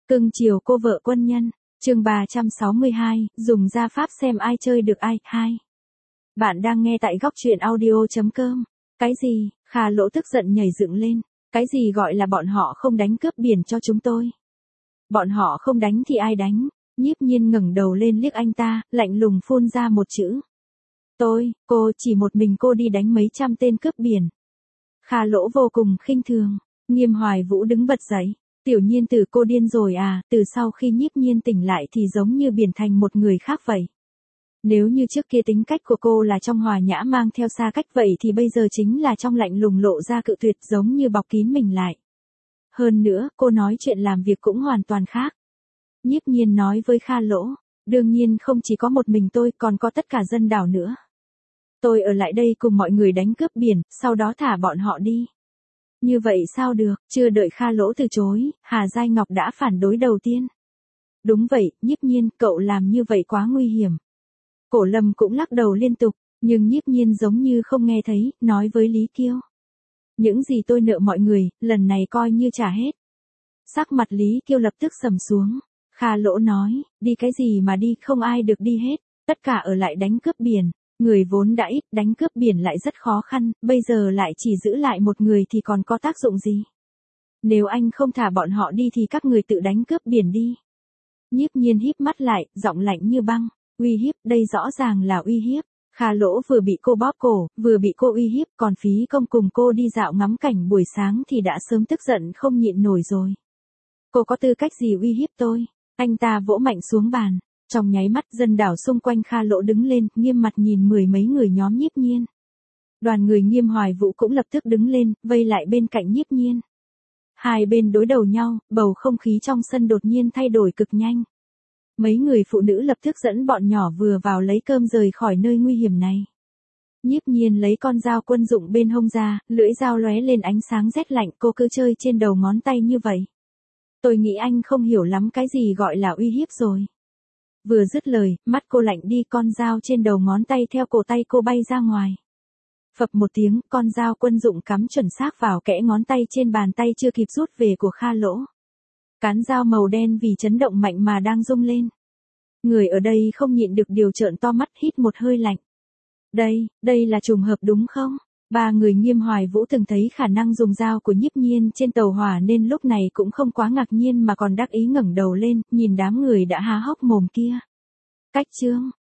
Cưng chiều cô vợ quân nhân, chương 362, dùng gia pháp xem ai chơi được ai, 2. Bạn đang nghe tại góc truyện audio.com. Cái gì? Kha Lỗ tức giận nhảy dựng lên. Cái gì gọi là bọn họ không đánh cướp biển cho chúng tôi? Bọn họ không đánh thì ai đánh? Nhiếp Nhiên ngẩng đầu lên liếc anh ta, lạnh lùng phun ra một chữ. Cô, chỉ một mình cô đi đánh mấy trăm tên cướp biển. Kha Lỗ vô cùng khinh thường. Nghiêm Hoài Vũ đứng bật dậy. Tiểu Nhiên từ cô điên rồi à, từ sau khi Nhiếp Nhiên tỉnh lại thì giống như biến thành một người khác vậy. Nếu như trước kia tính cách của cô là trong hòa nhã mang theo xa cách vậy thì bây giờ chính là trong lạnh lùng lộ ra cự tuyệt giống như bọc kín mình lại. Hơn nữa, cô nói chuyện làm việc cũng hoàn toàn khác. Nhiếp Nhiên nói với Kha Lỗ, đương nhiên không chỉ có một mình tôi còn có tất cả dân đảo nữa. Tôi ở lại đây cùng mọi người đánh cướp biển, sau đó thả bọn họ đi. Như vậy sao được, chưa đợi Kha Lỗ từ chối, Hà Giai Ngọc đã phản đối đầu tiên. Đúng vậy, Nhiếp Nhiên, cậu làm như vậy quá nguy hiểm. Cổ Lâm cũng lắc đầu liên tục, nhưng Nhiếp Nhiên giống như không nghe thấy, nói với Lý Kiêu. Những gì tôi nợ mọi người, lần này coi như trả hết. Sắc mặt Lý Kiêu lập tức sầm xuống. Kha Lỗ nói, đi cái gì mà đi, không ai được đi hết, tất cả ở lại đánh cướp biển. Người vốn đã ít, đánh cướp biển lại rất khó khăn, bây giờ lại chỉ giữ lại một người thì còn có tác dụng gì? Nếu anh không thả bọn họ đi thì các người tự đánh cướp biển đi. Nhiếp Nhiên híp mắt lại, giọng lạnh như băng. Uy hiếp, đây rõ ràng là uy hiếp. Kha Lỗ vừa bị cô bóp cổ, vừa bị cô uy hiếp, còn phí công cùng cô đi dạo ngắm cảnh buổi sáng thì đã sớm tức giận không nhịn nổi rồi. Cô có tư cách gì uy hiếp tôi? Anh ta vỗ mạnh xuống bàn. Trong nháy mắt dân đảo xung quanh Kha Lỗ đứng lên, nghiêm mặt nhìn mười mấy người nhóm Nhiếp Nhiên. Đoàn người Nghiêm Hoài Vũ cũng lập tức đứng lên, vây lại bên cạnh Nhiếp Nhiên. Hai bên đối đầu nhau, bầu không khí trong sân đột nhiên thay đổi cực nhanh. Mấy người phụ nữ lập tức dẫn bọn nhỏ vừa vào lấy cơm rời khỏi nơi nguy hiểm này. Nhiếp Nhiên lấy con dao quân dụng bên hông ra, lưỡi dao lóe lên ánh sáng rét lạnh, cô cứ chơi trên đầu ngón tay như vậy. Tôi nghĩ anh không hiểu lắm cái gì gọi là uy hiếp rồi. Vừa dứt lời, mắt cô lạnh đi, con dao trên đầu ngón tay theo cổ tay cô bay ra ngoài. Phập một tiếng, con dao quân dụng cắm chuẩn xác vào kẽ ngón tay trên bàn tay chưa kịp rút về của Kha Lỗ. Cán dao màu đen vì chấn động mạnh mà đang rung lên. Người ở đây không nhịn được điều trợn to mắt, hít một hơi lạnh. Đây là trùng hợp đúng không? Ba người Nghiêm Hoài Vũ từng thấy khả năng dùng dao của Nhiếp Nhiên trên tàu hỏa nên lúc này cũng không quá ngạc nhiên mà còn đắc ý ngẩng đầu lên, nhìn đám người đã há hốc mồm kia. Cách chương